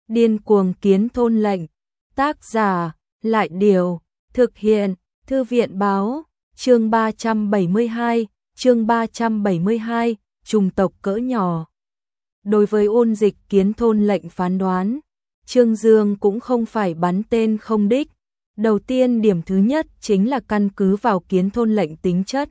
Điên cuồng kiến thôn lệnh. Tác giả, Lại Điều. Thực hiện, Thư viện Báo. Chương 372, chủng tộc cỡ nhỏ. Đối với ôn dịch kiến thôn lệnh phán đoán, Trương Dương cũng không phải bắn tên không đích. Đầu tiên điểm thứ nhất chính là căn cứ vào kiến thôn lệnh tính chất.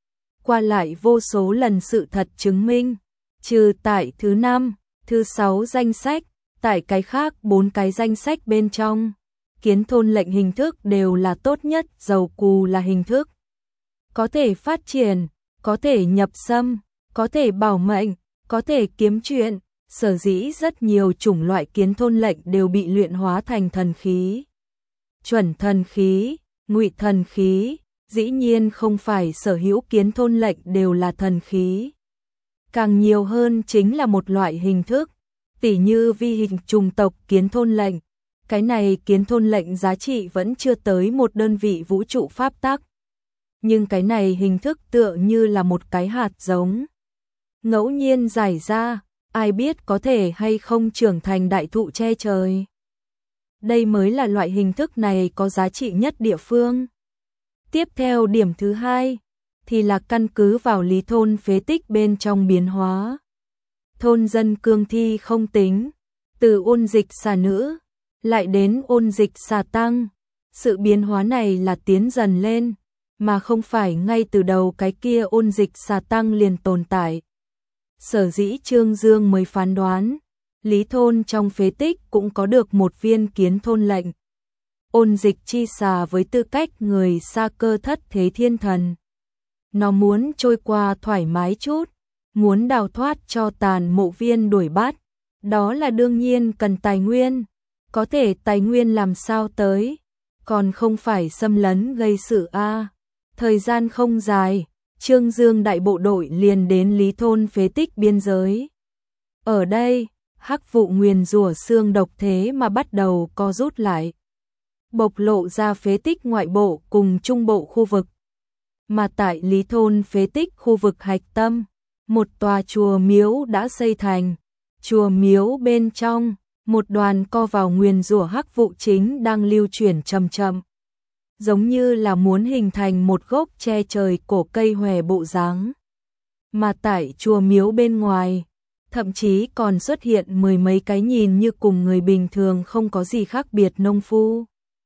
Qua lại vô số lần sự thật chứng minh, trừ tại thứ 5, thứ 6 danh sách, tại cái khác 4 cái danh sách bên trong, kiến thôn lệnh hình thức đều là tốt nhất, dầu cù là hình thức. Có thể phát triển, có thể nhập xâm, có thể bảo mệnh, có thể kiếm chuyện, sở dĩ rất nhiều chủng loại kiến thôn lệnh đều bị luyện hóa thành thần khí. Chuẩn thần khí, ngụy thần khí, dĩ nhiên không phải sở hữu kiến thôn lệnh đều là thần khí. Càng nhiều hơn chính là một loại hình thức, tỉ như vi hình chủng tộc kiến thôn lệnh. Cái này kiến thôn lệnh giá trị vẫn chưa tới một đơn vị vũ trụ pháp tắc. Nhưng cái này hình thức tựa như là một cái hạt giống. Ngẫu nhiên rải ra, ai biết có thể hay không trưởng thành đại thụ che trời. Đây mới là loại hình thức này có giá trị nhất địa phương. Tiếp theo điểm thứ hai, thì là căn cứ vào lý thôn phế tích bên trong biến hóa. Thôn dân cương thi không tính, từ ôn dịch xà nữ, lại đến ôn dịch xà tăng. Sự biến hóa này là tiến dần lên, mà không phải ngay từ đầu cái kia ôn dịch xà tăng liền tồn tại. Sở dĩ Trương Dương mới phán đoán, lý thôn trong phế tích cũng có được một viên kiến thôn lệnh. Ôn dịch chi xà với tư cách người xa cơ thất thế thiên thần. Nó muốn trôi qua thoải mái chút, muốn đào thoát cho tàn mộ viên đuổi bắt. Đó là đương nhiên cần tài nguyên. Có thể tài nguyên làm sao tới, còn không phải xâm lấn gây sự a. Thời gian không dài, Trương Dương đại bộ đội liền đến lý thôn phế tích biên giới. Ở đây, hắc vụ nguyền rủa xương độc thế mà bắt đầu co rút lại, bộc lộ ra phế tích ngoại bộ cùng trung bộ khu vực. Mà tại lý thôn phế tích khu vực hạch tâm, một tòa chùa miếu đã xây thành. Chùa miếu bên trong, một đoàn co vào nguyền rủa hắc vụ chính đang lưu chuyển chậm chậm, giống như là muốn hình thành một gốc che trời cổ cây hòe bộ dáng. Mà tại chùa miếu bên ngoài, thậm chí còn xuất hiện mười mấy cái nhìn như cùng người bình thường không có gì khác biệt nông phu.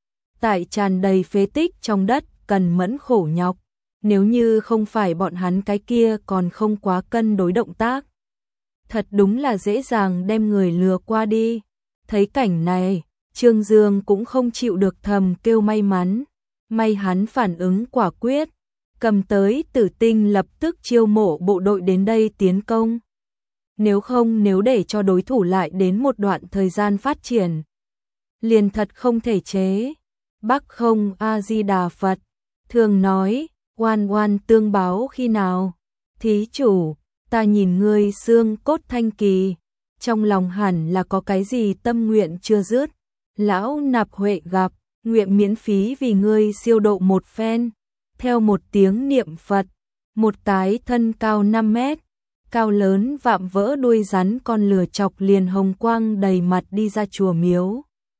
Tại tràn đầy phế tích trong đất cần mẫn khổ nhọc, nếu như không phải bọn hắn cái kia còn không quá cân đối động tác. Thật đúng là dễ dàng đem người lừa qua đi. Thấy cảnh này, Trương Dương cũng không chịu được thầm kêu may mắn. May hắn phản ứng quả quyết, cầm tới tử tinh lập tức chiêu mộ bộ đội đến đây tiến công. Nếu không, nếu để cho đối thủ lại đến một đoạn thời gian phát triển, liền thật không thể chế. Bắc không A-di-đà Phật, thường nói, oan oan tương báo khi nào. Thí chủ, ta nhìn ngươi xương cốt thanh kỳ, trong lòng hẳn là có cái gì tâm nguyện chưa dứt. Lão nạp huệ gặp, nguyện miễn phí vì ngươi siêu độ một phen. Theo một tiếng niệm Phật, một cái thân cao 5 mét, cao lớn vạm vỡ đuôi rắn con lừa chọc liền hồng quang đầy mặt đi ra chùa miếu.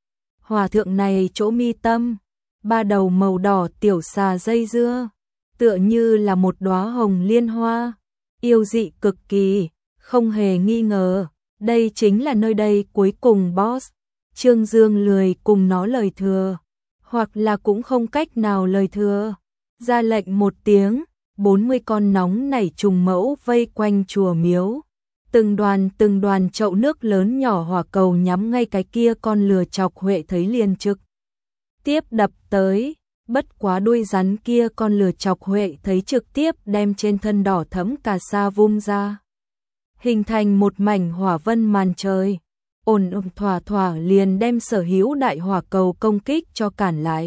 Hòa thượng này chỗ mi tâm, 3 đầu màu đỏ tiểu xà dây dưa, tựa như là một đóa hồng liên hoa, yêu dị cực kỳ, không hề nghi ngờ, đây chính là nơi đây cuối cùng boss. Trương Dương lười cùng nó lời thừa, hoặc là cũng không cách nào lời thừa. Ra lệnh một tiếng, 40 con nóng nảy trùng mẫu vây quanh chùa miếu. Từng đoàn chậu nước lớn nhỏ hỏa cầu nhắm ngay cái kia con lừa chọc Huệ thấy liền trực tiếp đập tới. Bất quá đuôi rắn kia con lừa chọc Huệ thấy trực tiếp đem trên thân đỏ thẫm cà sa vung ra, hình thành một mảnh hỏa vân màn trời. Ồn thỏa thỏa liền đem sở hữu đại hỏa cầu công kích cho cản lại.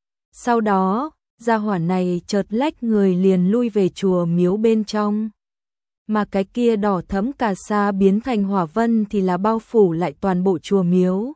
Sau đó, gia hỏa này chợt lách người liền lui về chùa miếu bên trong. Mà cái kia đỏ thẫm cà sa biến thành hỏa vân thì là bao phủ lại toàn bộ chùa miếu.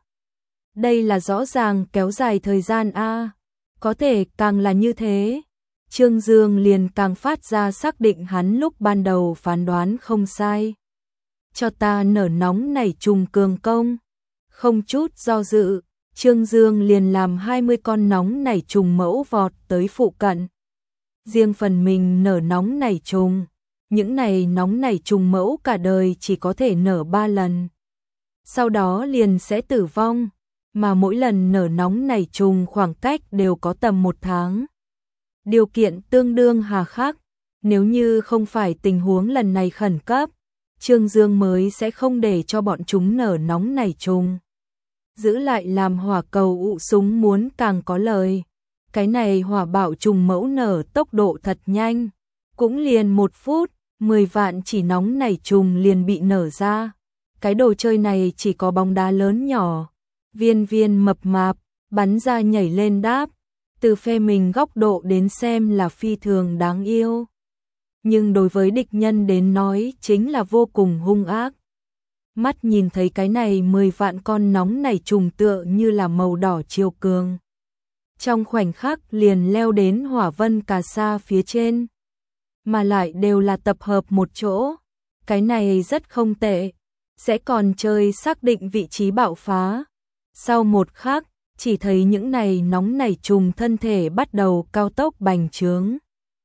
Đây là rõ ràng kéo dài thời gian a. Có thể càng là như thế, Trương Dương liền càng phát ra xác định hắn lúc ban đầu phán đoán không sai. Cho ta nở nóng nảy trùng cường công. Không chút do dự, Trương Dương liền làm 20 con nóng nảy trùng mẫu vọt tới phụ cận. Riêng phần mình nở nóng nảy trùng, những này nóng nảy trùng mẫu cả đời chỉ có thể nở 3 lần. Sau đó liền sẽ tử vong, mà mỗi lần nở nóng nảy trùng khoảng cách đều có tầm 1 tháng. Điều kiện tương đương hà khắc, nếu như không phải tình huống lần này khẩn cấp, Trương Dương mới sẽ không để cho bọn chúng nở nóng nảy trùng. Giữ lại làm hỏa cầu ụ súng muốn càng có lời. Cái này hỏa bạo trùng mẫu nở tốc độ thật nhanh, cũng liền 1 phút, 10 vạn chỉ nóng nảy trùng liền bị nở ra. Cái đồ chơi này chỉ có bóng đá lớn nhỏ, viên viên mập mạp, bắn ra nhảy lên đáp, từ phe mình góc độ đến xem là phi thường đáng yêu. Nhưng đối với địch nhân đến nói chính là vô cùng hung ác. Mắt nhìn thấy cái này 10 vạn con nóng nảy trùng tựa như là màu đỏ chiều cường. Trong khoảnh khắc liền leo đến hỏa vân cà sa phía trên. Mà lại đều là tập hợp một chỗ. Cái này rất không tệ. Sẽ còn chơi xác định vị trí bạo phá. Sau một khắc, chỉ thấy những này nóng nảy trùng thân thể bắt đầu cao tốc bành trướng.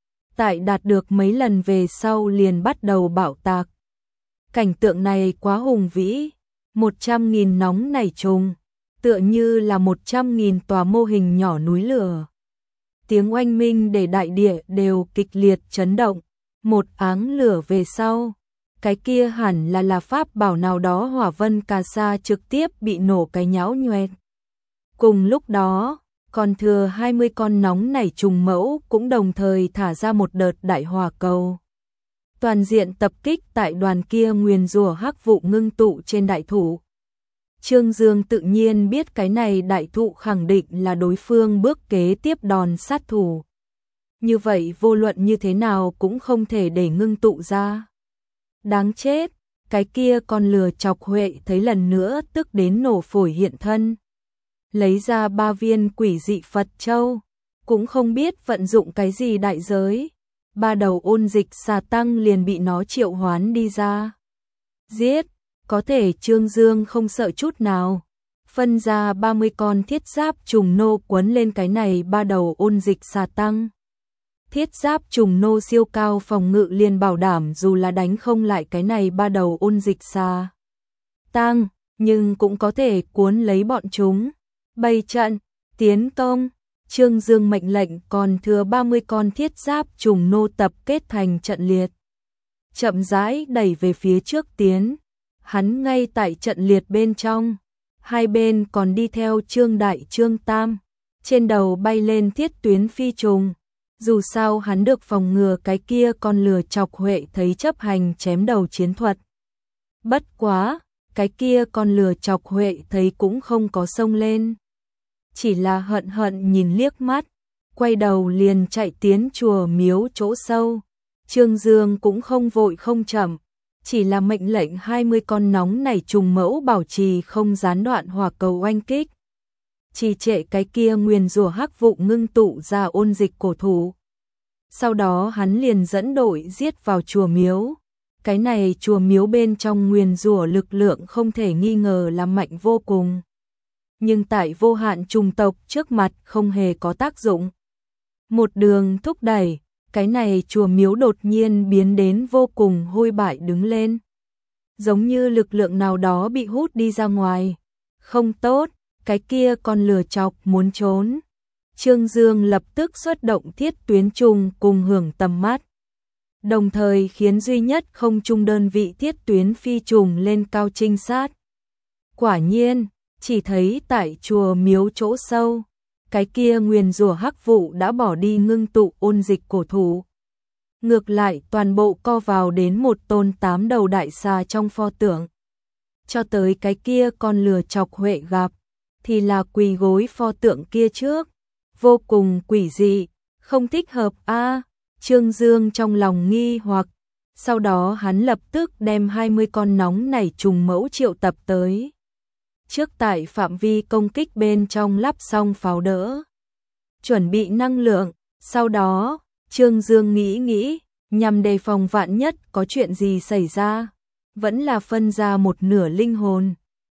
Tại đạt được mấy lần về sau liền bắt đầu bạo tạc. Cảnh tượng này quá hùng vĩ, 100.000 nóng nảy trùng, tựa như là 100.000 tòa mô hình nhỏ núi lửa. Tiếng oanh minh để đại địa đều kịch liệt chấn động, một áng lửa về sau, cái kia hẳn là pháp bảo nào đó hỏa vân cà sa trực tiếp bị nổ cái nhão nhoẹt. Cùng lúc đó, còn thừa 20 con nóng nảy trùng mẫu cũng đồng thời thả ra một đợt đại hỏa cầu. Toàn diện tập kích tại đoàn kia nguyền rủa hắc vụ ngưng tụ trên đại thụ. Trương Dương tự nhiên biết cái này đại thụ khẳng định là đối phương bước kế tiếp đòn sát thủ. Như vậy vô luận như thế nào cũng không thể để ngưng tụ ra. Đáng chết, cái kia con lừa chọc Huệ thấy lần nữa tức đến nổ phổi hiện thân. Lấy ra 3 viên quỷ dị Phật châu, cũng không biết vận dụng cái gì đại giới. 3 đầu ôn dịch xà tăng liền bị nó triệu hoán đi ra. Giết, có thể Trương Dương không sợ chút nào. Phân ra 30 con thiết giáp trùng nô quấn lên cái này 3 đầu ôn dịch xà tăng. Thiết giáp trùng nô siêu cao phòng ngự liền bảo đảm dù là đánh không lại cái này 3 đầu ôn dịch xà tăng, nhưng cũng có thể cuốn lấy bọn chúng. Bày trận, tiến công. Trương Dương mệnh lệnh còn thừa 30 con thiết giáp trùng nô tập kết thành trận liệt. Chậm rãi đẩy về phía trước tiến. Hắn ngay tại trận liệt bên trong. Hai bên còn đi theo Trương Đại Trương Tam. Trên đầu bay lên thiết tuyến phi trùng. Dù sao hắn được phòng ngừa cái kia con lừa chọc Huệ thấy chấp hành chém đầu chiến thuật. Bất quá, cái kia con lừa chọc Huệ thấy cũng không có xông lên. Chỉ là hận hận nhìn liếc mắt, quay đầu liền chạy tiến chùa miếu chỗ sâu. Trương Dương cũng không vội không chậm, chỉ là mệnh lệnh 20 con nóng nảy trùng mẫu bảo trì không gián đoạn hỏa cầu oanh kích. Trì trệ cái kia nguyền rủa hắc vụ ngưng tụ ra ôn dịch cổ thú. Sau đó hắn liền dẫn đội giết vào chùa miếu. Cái này chùa miếu bên trong nguyền rủa lực lượng không thể nghi ngờ là mạnh vô cùng. Nhưng tại vô hạn trùng tộc trước mặt không hề có tác dụng. Một đường thúc đẩy, cái này chùa miếu đột nhiên biến đến vô cùng hôi bại đứng lên. Giống như lực lượng nào đó bị hút đi ra ngoài. Không tốt, cái kia con lừa chọc muốn trốn. Trương Dương lập tức xuất động thiết tuyến trùng cùng hưởng tầm mắt. Đồng thời khiến duy nhất không trung đơn vị thiết tuyến phi trùng lên cao trinh sát. Quả nhiên, chỉ thấy tại chùa miếu chỗ sâu, cái kia nguyền rủa hắc vụ đã bỏ đi ngưng tụ ôn dịch cổ thú. Ngược lại toàn bộ co vào đến một tôn 8 đầu đại xà trong pho tượng. Cho tới cái kia con lừa chọc Huệ gặp, thì là quỳ gối pho tượng kia trước. Vô cùng quỷ dị, không thích hợp a. Trương Dương trong lòng nghi hoặc, sau đó hắn lập tức đem 20 con nóng nảy trùng mẫu triệu tập tới. Trước tại phạm vi công kích bên trong lắp xong pháo đỡ. Chuẩn bị năng lượng, sau đó, Trương Dương nghĩ, nhằm đề phòng vạn nhất có chuyện gì xảy ra, vẫn là phân ra một nửa linh hồn,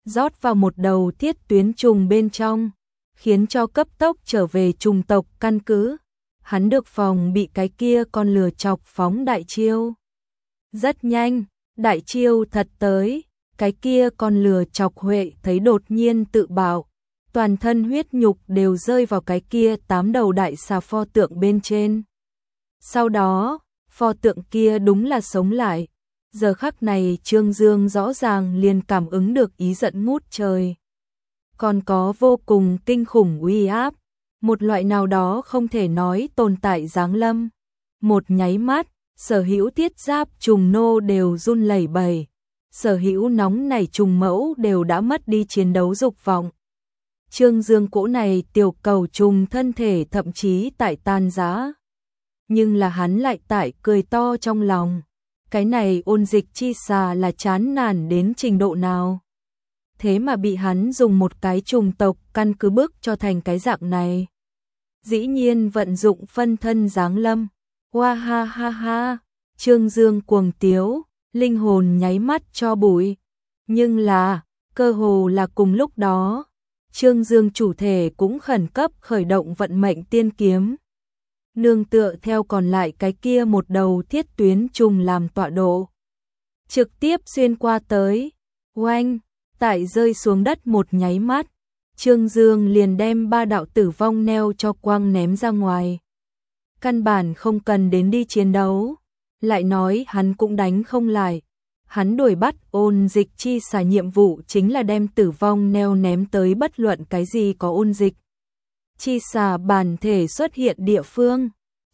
rót vào một đầu thiết tuyến trùng bên trong, khiến cho cấp tốc trở về trùng tộc căn cứ. Hắn được phòng bị cái kia con lừa chọc phóng đại chiêu. Rất nhanh, đại chiêu thật tới, cái kia con lừa chọc Huệ thấy đột nhiên tự bạo, toàn thân huyết nhục đều rơi vào cái kia 8 đầu đại xà pho tượng bên trên. Sau đó, pho tượng kia đúng là sống lại. Giờ khắc này Trương Dương rõ ràng liền cảm ứng được ý giận ngút trời. Còn có vô cùng kinh khủng uy áp, một loại nào đó không thể nói tồn tại giáng lâm. Một nháy mắt, sở hữu thiết giáp trùng nô đều run lẩy bẩy, sở hữu nóng nảy trùng mẫu đều đã mất đi chiến đấu dục vọng. Trương Dương cỗ này tiểu cầu trùng thân thể thậm chí tại tan rã. Nhưng là hắn lại tại cười to trong lòng. Cái này ôn dịch chi xà là chán nản đến trình độ nào? Thế mà bị hắn dùng một cái trùng tộc căn cứ bức cho thành cái dạng này. Dĩ nhiên vận dụng phân thân giáng lâm. Hoa ha ha ha, Trương Dương cuồng tiếu, linh hồn nháy mắt cho bụi. Nhưng là, cơ hồ là cùng lúc đó, Trương Dương chủ thể cũng khẩn cấp khởi động vận mệnh tiên kiếm. Nương tựa theo còn lại cái kia một đầu thiết tuyến trùng làm tọa độ. Trực tiếp xuyên qua tới, oanh, tại rơi xuống đất một nháy mắt, Trương Dương liền đem 3 đạo tử vong neo cho quang ném ra ngoài. Căn bản không cần đến đi chiến đấu, lại nói hắn cũng đánh không lại. Hắn đuổi bắt ôn dịch chi xà nhiệm vụ chính là đem tử vong neo ném tới bất luận cái gì có ôn dịch chi xà bản thể xuất hiện địa phương.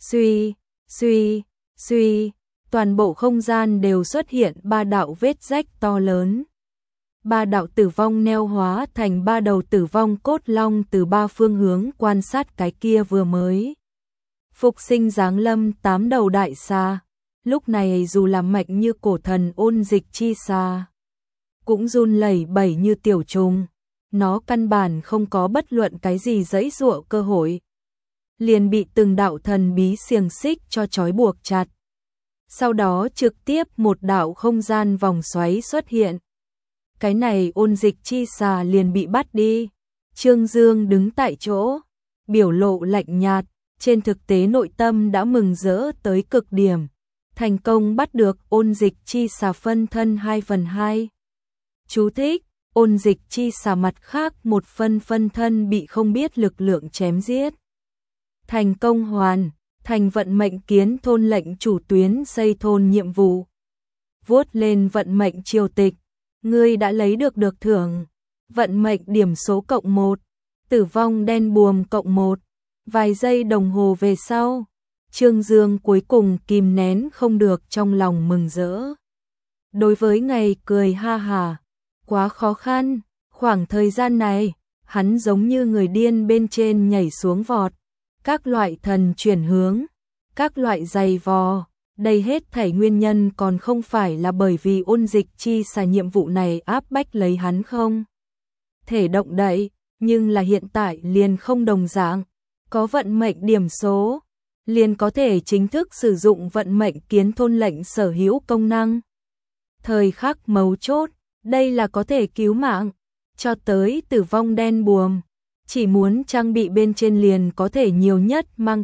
Suy, toàn bộ không gian đều xuất hiện 3 đạo vết rách to lớn. 3 đạo tử vong neo hóa thành 3 đầu tử vong cốt long từ 3 phương hướng quan sát cái kia vừa mới phục sinh giáng lâm 8 đầu đại xà. Lúc này dù là mạnh như cổ thần ôn dịch chi xà, cũng run lẩy bẩy như tiểu trùng. Nó căn bản không có bất luận cái gì giãy giụa cơ hội, liền bị từng đạo thần bí xiềng xích cho trói buộc chặt. Sau đó trực tiếp một đạo không gian vòng xoáy xuất hiện. Cái này ôn dịch chi xà liền bị bắt đi. Trương Dương đứng tại chỗ, biểu lộ lạnh nhạt, trên thực tế nội tâm đã mừng rỡ tới cực điểm. Thành công bắt được ôn dịch chi xà phân thân 2/2. Chú thích: ôn dịch chi xà mặt khác một phân thân bị không biết lực lượng chém giết. Thành công hoàn thành vận mệnh kiến thôn lệnh chủ tuyến xây thôn nhiệm vụ. Vuốt lên vận mệnh triều tịch, ngươi đã lấy được thưởng. Vận mệnh điểm số +1, tử vong đen buồm +1. Vài giây đồng hồ về sau, Trương Dương cuối cùng kìm nén không được trong lòng mừng rỡ. Đối với ngày cười ha hả, quá khó khăn, khoảng thời gian này, hắn giống như người điên bên trên nhảy xuống vọt, các loại thần chuyển hướng, các loại giày vò, đây hết thảy nguyên nhân còn không phải là bởi vì ôn dịch chi xà nhiệm vụ này áp bách lấy hắn không thể động đậy, nhưng là hiện tại liền không đồng dạng, có vận mệnh điểm số, liền có thể chính thức sử dụng vận mệnh kiến thôn lệnh sở hữu công năng. Thời khắc mấu chốt, đây là có thể cứu mạng, cho tới tử vong đen buồm, chỉ muốn trang bị bên trên liền có thể nhiều nhất mang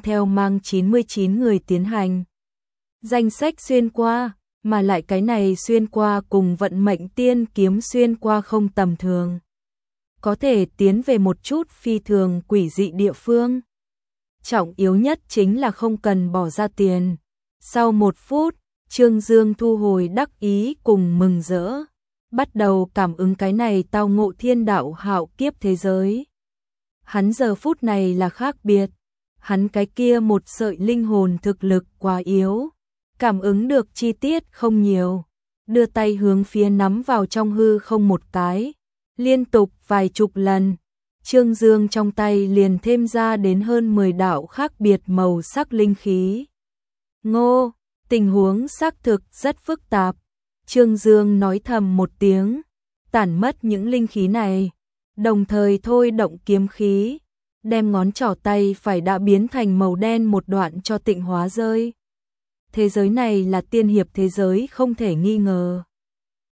99 người tiến hành danh sách xuyên qua, mà lại cái này xuyên qua cùng vận mệnh tiên kiếm xuyên qua không tầm thường. Có thể tiến về một chút phi thường quỷ dị địa phương. Trọng yếu nhất chính là không cần bỏ ra tiền. Sau 1 phút, Trương Dương thu hồi đắc ý cùng mừng rỡ, bắt đầu cảm ứng cái này tao ngộ thiên đạo hạo kiếp thế giới. Hắn giờ phút này là khác biệt, hắn cái kia một sợi linh hồn thực lực quá yếu, cảm ứng được chi tiết không nhiều, đưa tay hướng phía nắm vào trong hư không một cái, liên tục vài chục lần, Trương Dương trong tay liền thêm ra đến hơn 10 đạo khác biệt màu sắc linh khí. Ngô, tình huống xác thực rất phức tạp, Trương Dương nói thầm một tiếng, tản mất những linh khí này, đồng thời thôi động kiếm khí, đem ngón trỏ tay phải đã biến thành màu đen một đoạn cho tịnh hóa rơi. Thế giới này là tiên hiệp thế giới không thể nghi ngờ.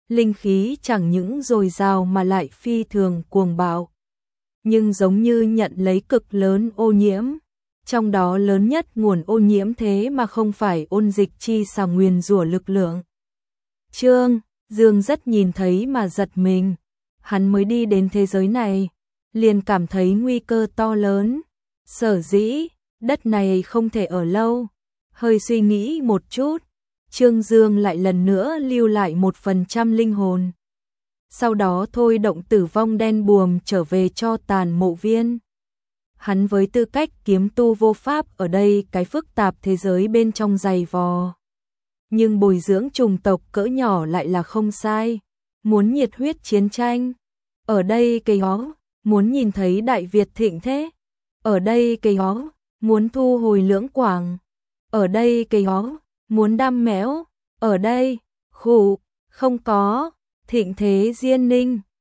linh khí chẳng những dồi dào mà lại phi thường cuồng bạo. Nhưng giống như nhận lấy cực lớn ô nhiễm, trong đó lớn nhất nguồn ô nhiễm thế mà không phải ôn dịch chi xà nguyền rủa lực lượng. Trương Dương rất nhìn thấy mà giật mình, hắn mới đi đến thế giới này, liền cảm thấy nguy cơ to lớn, sở dĩ đất này không thể ở lâu. Hơi suy nghĩ một chút, Trương Dương lại lần nữa lưu lại 1% linh hồn. Sau đó thôi động tử vong đen buồm trở về cho tàn mộ viên. Hắn với tư cách kiếm tu vô pháp ở đây cái phức tạp thế giới bên trong dày vò. Nhưng bồi dưỡng chủng tộc cỡ nhỏ lại là không sai. Muốn nhiệt huyết chiến tranh. Ở đây cây hó, muốn nhìn thấy Đại Việt thịnh thế. Ở đây cây hó, muốn thu hồi Lưỡng Quảng. Ở đây cây hó, muốn đam mẽo. Ở đây, khủ, không có, thịnh thế Diên Ninh.